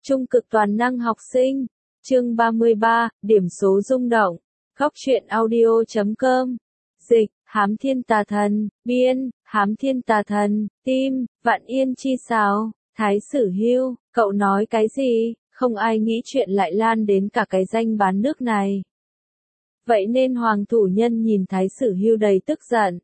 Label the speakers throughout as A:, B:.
A: Trung cực toàn năng học sinh. Chương 33, điểm số rung động. Góc truyện audio.com. Dịch, Hám Thiên Tà Thần. Biên, Hám Thiên Tà Thần. Tim, Vạn Yên Chi Sào. Thái Sử Hưu, cậu nói cái gì? Không ai nghĩ chuyện lại lan đến cả cái danh bán nước này. Vậy nên Hoàng Thủ Nhân nhìn Thái Sử Hưu đầy tức giận.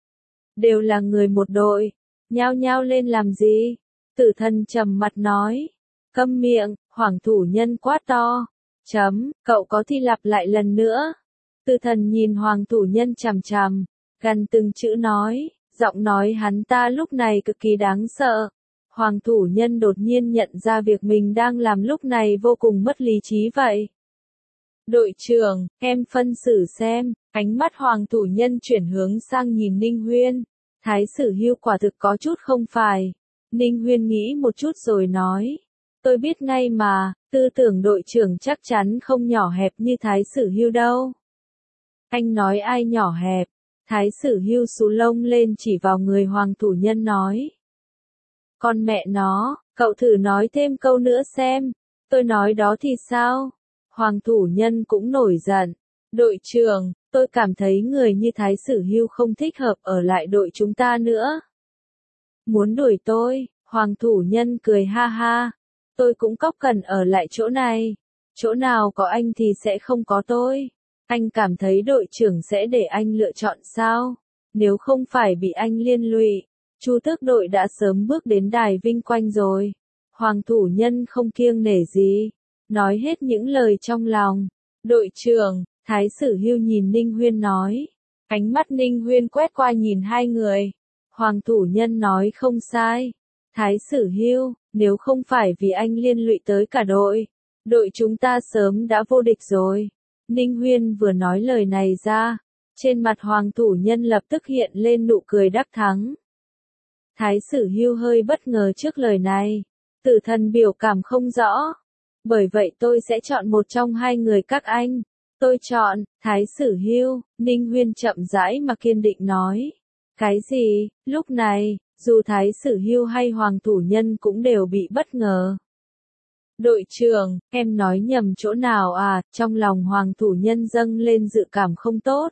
A: Đều là người một đội. Nhao nhao lên làm gì? Tử Thần trầm mặt nói. Câm miệng, Hoàng Thủ Nhân quát to. Cậu có thi lặp lại lần nữa. Tử Thần nhìn Hoàng Thủ Nhân chằm chằm, gần từng chữ nói, giọng nói hắn ta lúc này cực kỳ đáng sợ. Hoàng Thủ Nhân đột nhiên nhận ra việc mình đang làm lúc này vô cùng mất lý trí vậy. Đội trưởng, em phân xử xem. Ánh mắt Hoàng Thủ Nhân chuyển hướng sang nhìn Ninh Huyên. Thái Sử Hưu quả thực có chút không phải. Ninh Huyên nghĩ một chút rồi nói. Tôi biết ngay mà, tư tưởng đội trưởng chắc chắn không nhỏ hẹp như Thái Sử Hưu đâu. Anh nói ai nhỏ hẹp? Thái Sử Hưu xù lông lên chỉ vào người Hoàng Thủ Nhân nói. Con mẹ nó, cậu thử nói thêm câu nữa xem. Tôi nói đó thì sao? Hoàng Thủ Nhân cũng nổi giận. Đội trưởng, tôi cảm thấy người như Thái Sử Hưu không thích hợp ở lại đội chúng ta nữa. Muốn đuổi tôi? Hoàng Thủ Nhân cười ha ha. Tôi cũng cóc cần ở lại chỗ này. Chỗ nào có anh thì sẽ không có tôi. Anh cảm thấy đội trưởng sẽ để anh lựa chọn sao? Nếu không phải bị anh liên lụy, Chu Tước đội đã sớm bước đến đài vinh quang rồi. Hoàng Thủ Nhân không kiêng nể gì, nói hết những lời trong lòng. Đội trưởng, Thái Sử Hưu nhìn Ninh Huyên nói. Ánh mắt Ninh Huyên quét qua nhìn hai người. Hoàng Thủ Nhân nói không sai. Thái Sử Hưu, nếu không phải vì anh liên lụy tới cả đội, đội chúng ta sớm đã vô địch rồi. Ninh Huyên vừa nói lời này ra, trên mặt Hoàng Thủ Nhân lập tức hiện lên nụ cười đắc thắng. Thái Sử Hưu hơi bất ngờ trước lời này. Tử Thần biểu cảm không rõ. Bởi vậy tôi sẽ chọn một trong hai người các anh. Tôi chọn, Thái Sử Hưu. Ninh Huyên chậm rãi mà kiên định nói. Cái gì? Lúc này, dù Thái Sử Hưu hay Hoàng Thủ Nhân cũng đều bị bất ngờ. Đội trưởng, em nói nhầm chỗ nào à? Trong lòng Hoàng Thủ Nhân dâng lên dự cảm không tốt.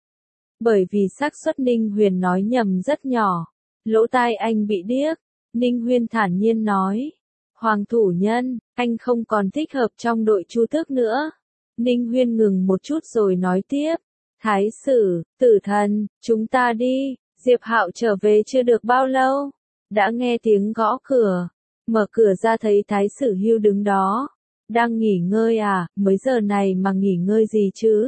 A: Bởi vì xác suất Ninh Huyên nói nhầm rất nhỏ. Lỗ tai anh bị điếc. Ninh Huyên thản nhiên nói. Hoàng Thủ Nhân, anh không còn thích hợp trong đội Chu Tước nữa. Ninh Huyên ngừng một chút rồi nói tiếp. Thái Sử, Tử Thần, chúng ta đi. Diệp Hạo trở về chưa được bao lâu. Đã nghe tiếng gõ cửa. Mở cửa ra thấy Thái Sử Hưu đứng đó. Đang nghỉ ngơi à, mấy giờ này mà nghỉ ngơi gì chứ?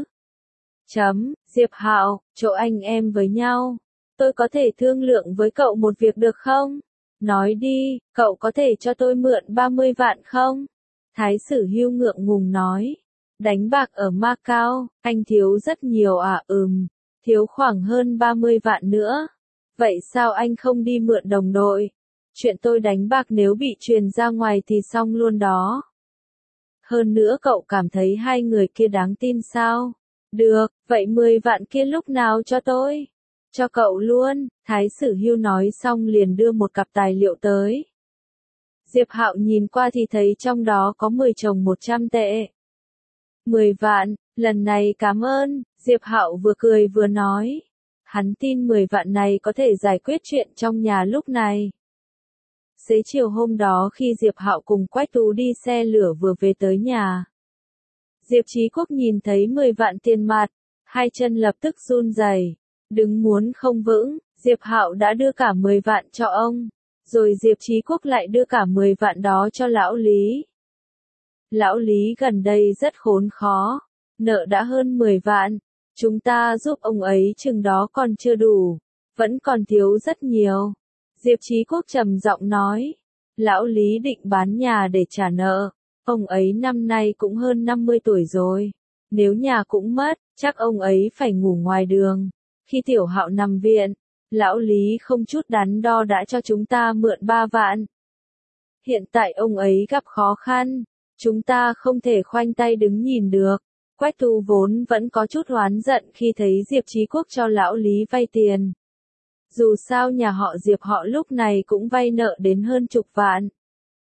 A: Diệp Hạo, chỗ anh em với nhau. Tôi có thể thương lượng với cậu một việc được không? Nói đi, cậu có thể cho tôi mượn 30 vạn không? Thái Sử Hưu ngượng ngùng nói. Đánh bạc ở Macau, anh thiếu rất nhiều à? Thiếu khoảng hơn 30 vạn nữa. Vậy sao anh không đi mượn đồng đội? Chuyện tôi đánh bạc nếu bị truyền ra ngoài thì xong luôn đó. Hơn nữa cậu cảm thấy hai người kia đáng tin sao? Được, vậy 10 vạn kia lúc nào cho tôi? Cho cậu luôn. Thái Sử Hưu nói xong liền đưa một cặp tài liệu tới. Diệp Hạo nhìn qua thì thấy trong đó có 10 chồng 100 tệ. 10 vạn, lần này cảm ơn. Diệp Hạo vừa cười vừa nói. Hắn tin 10 vạn này có thể giải quyết chuyện trong nhà lúc này. Xế chiều hôm đó khi Diệp Hạo cùng Quách Tú đi xe lửa vừa về tới nhà. Diệp Chí Quốc nhìn thấy 10 vạn tiền mặt, hai chân lập tức run rẩy, đứng muốn không vững. Diệp Hạo đã đưa cả 10 vạn cho ông, rồi Diệp Chí Quốc lại đưa cả 10 vạn đó cho lão Lý. Lão Lý gần đây rất khốn khó, nợ đã hơn 10 vạn, chúng ta giúp ông ấy chừng đó còn chưa đủ, vẫn còn thiếu rất nhiều. Diệp Chí Quốc trầm giọng nói, lão Lý định bán nhà để trả nợ, ông ấy năm nay cũng hơn 50 tuổi rồi, nếu nhà cũng mất, chắc ông ấy phải ngủ ngoài đường. Khi Tiểu Hạo nằm viện, lão Lý không chút đắn đo đã cho chúng ta mượn 3 vạn. Hiện tại ông ấy gặp khó khăn, chúng ta không thể khoanh tay đứng nhìn được. Quách Tú vốn vẫn có chút oán giận khi thấy Diệp Chí Quốc cho lão Lý vay tiền. Dù sao nhà họ Diệp họ lúc này cũng vay nợ đến hơn chục vạn.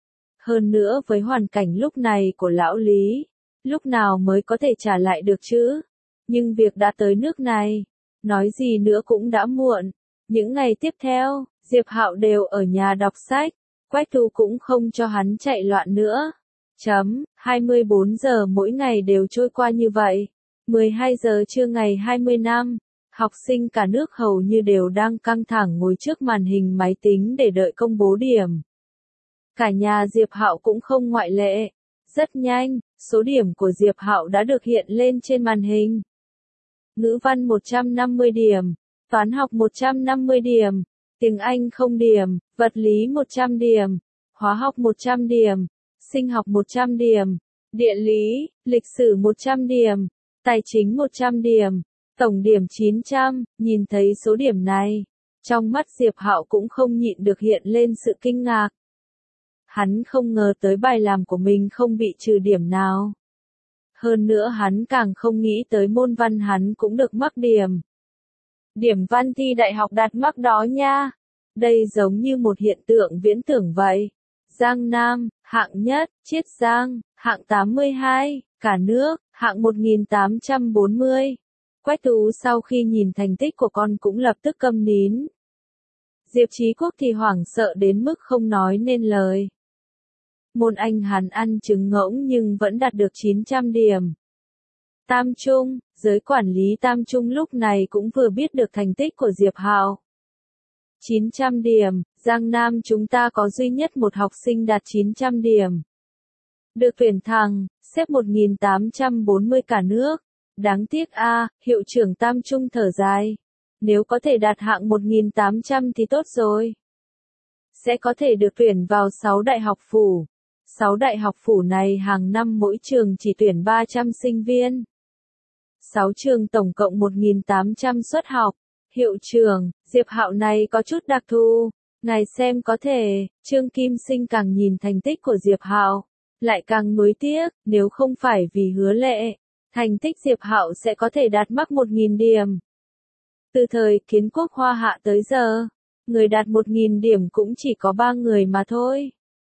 A: Hơn nữa với hoàn cảnh lúc này của lão Lý, lúc nào mới có thể trả lại được chứ? Nhưng việc đã tới nước này, nói gì nữa cũng đã muộn. Những ngày tiếp theo, Diệp Hạo đều ở nhà đọc sách, Quách Tú cũng không cho hắn chạy loạn nữa. 24 giờ mỗi ngày đều trôi qua như vậy. 12 giờ trưa ngày 20 năm, học sinh cả nước hầu như đều đang căng thẳng ngồi trước màn hình máy tính để đợi công bố điểm. Cả nhà Diệp Hạo cũng không ngoại lệ. Rất nhanh, số điểm của Diệp Hạo đã được hiện lên trên màn hình. Ngữ văn 150 điểm, toán học 150 điểm, tiếng Anh 0 điểm, vật lý 100 điểm, hóa học 100 điểm, sinh học 100 điểm, địa lý, lịch sử 100 điểm, tài chính 100 điểm, tổng điểm 900. Nhìn thấy số điểm này, trong mắt Diệp Hạo cũng không nhịn được hiện lên sự kinh ngạc. Hắn không ngờ tới bài làm của mình không bị trừ điểm nào. Hơn nữa hắn càng không nghĩ tới môn văn hắn cũng được mắc điểm. Điểm văn thi đại học đạt mắc đó nha. Đây giống như một hiện tượng viễn tưởng vậy. Giang Nam, hạng nhất, Chiết Giang, hạng 82, cả nước, hạng 1840. Quách Tú sau khi nhìn thành tích của con cũng lập tức câm nín. Diệp Chí Quốc thì hoảng sợ đến mức không nói nên lời. Môn Anh hắn ăn trứng ngỗng nhưng vẫn đạt được 900 điểm. Tam Trung, giới quản lý Tam Trung lúc này cũng vừa biết được thành tích của Diệp Hạo. 900 điểm, Giang Nam chúng ta có duy nhất một học sinh đạt 900 điểm. Được tuyển thẳng, xếp 1840 cả nước. Đáng tiếc a, hiệu trưởng Tam Trung thở dài. Nếu có thể đạt hạng 1800 thì tốt rồi. Sẽ có thể được tuyển vào 6 đại học phủ. 6 đại học phủ này hàng năm mỗi trường chỉ tuyển 300 sinh viên. 6 trường tổng cộng 1800 suất học. Hiệu trưởng, Diệp Hạo này có chút đặc thù. Ngài xem có thể, Trương Kim Sinh càng nhìn thành tích của Diệp Hạo, lại càng nuối tiếc, nếu không phải vì Hứa Lệ, thành tích Diệp Hạo sẽ có thể đạt mắc 1000 điểm. Từ thời kiến quốc Hoa Hạ tới giờ, người đạt 1000 điểm cũng chỉ có 3 người mà thôi.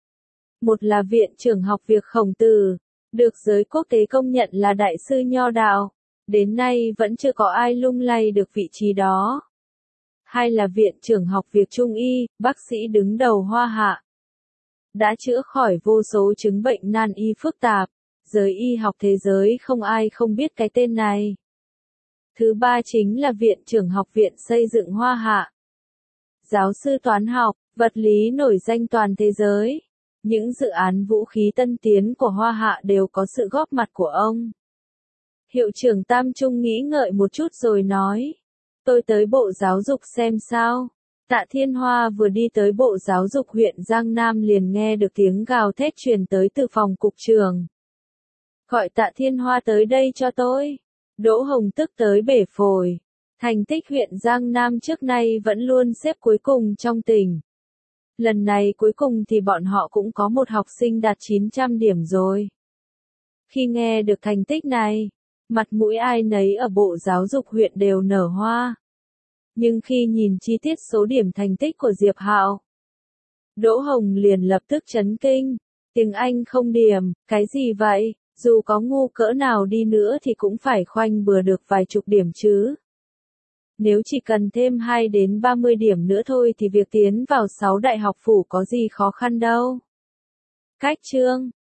A: Một là viện trưởng học việc Khổng Tử, được giới quốc tế công nhận là đại sư nho đạo, đến nay vẫn chưa có ai lung lay được vị trí đó. Hai là viện trưởng học việc Trung y, bác sĩ đứng đầu Hoa Hạ, đã chữa khỏi vô số chứng bệnh nan y phức tạp, giới y học thế giới không ai không biết cái tên này. Thứ ba chính là viện trưởng học viện xây dựng Hoa Hạ, giáo sư toán học, vật lý nổi danh toàn thế giới. Những dự án vũ khí tân tiến của Hoa Hạ đều có sự góp mặt của ông. Hiệu trưởng Tam Trung nghĩ ngợi một chút rồi nói. Tôi tới Bộ Giáo dục xem sao. Tạ Thiên Hoa vừa đi tới Bộ Giáo dục huyện Giang Nam liền nghe được tiếng gào thét truyền tới từ phòng cục trưởng. Gọi Tạ Thiên Hoa tới đây cho tôi. Đỗ Hồng tức tới bể phổi. Thành tích huyện Giang Nam trước nay vẫn luôn xếp cuối cùng trong tỉnh. Lần này cuối cùng thì bọn họ cũng có một học sinh đạt 900 điểm rồi. Khi nghe được thành tích này, mặt mũi ai nấy ở Bộ Giáo dục huyện đều nở hoa. Nhưng khi nhìn chi tiết số điểm thành tích của Diệp Hạo, Đỗ Hồng liền lập tức chấn kinh. Tiếng Anh 0 điểm, cái gì vậy? Dù có ngu cỡ nào đi nữa thì cũng phải khoanh bừa được vài chục điểm chứ. Nếu chỉ cần thêm 2 đến 30 điểm nữa thôi thì việc tiến vào 6 đại học phủ có gì khó khăn đâu. Cách chương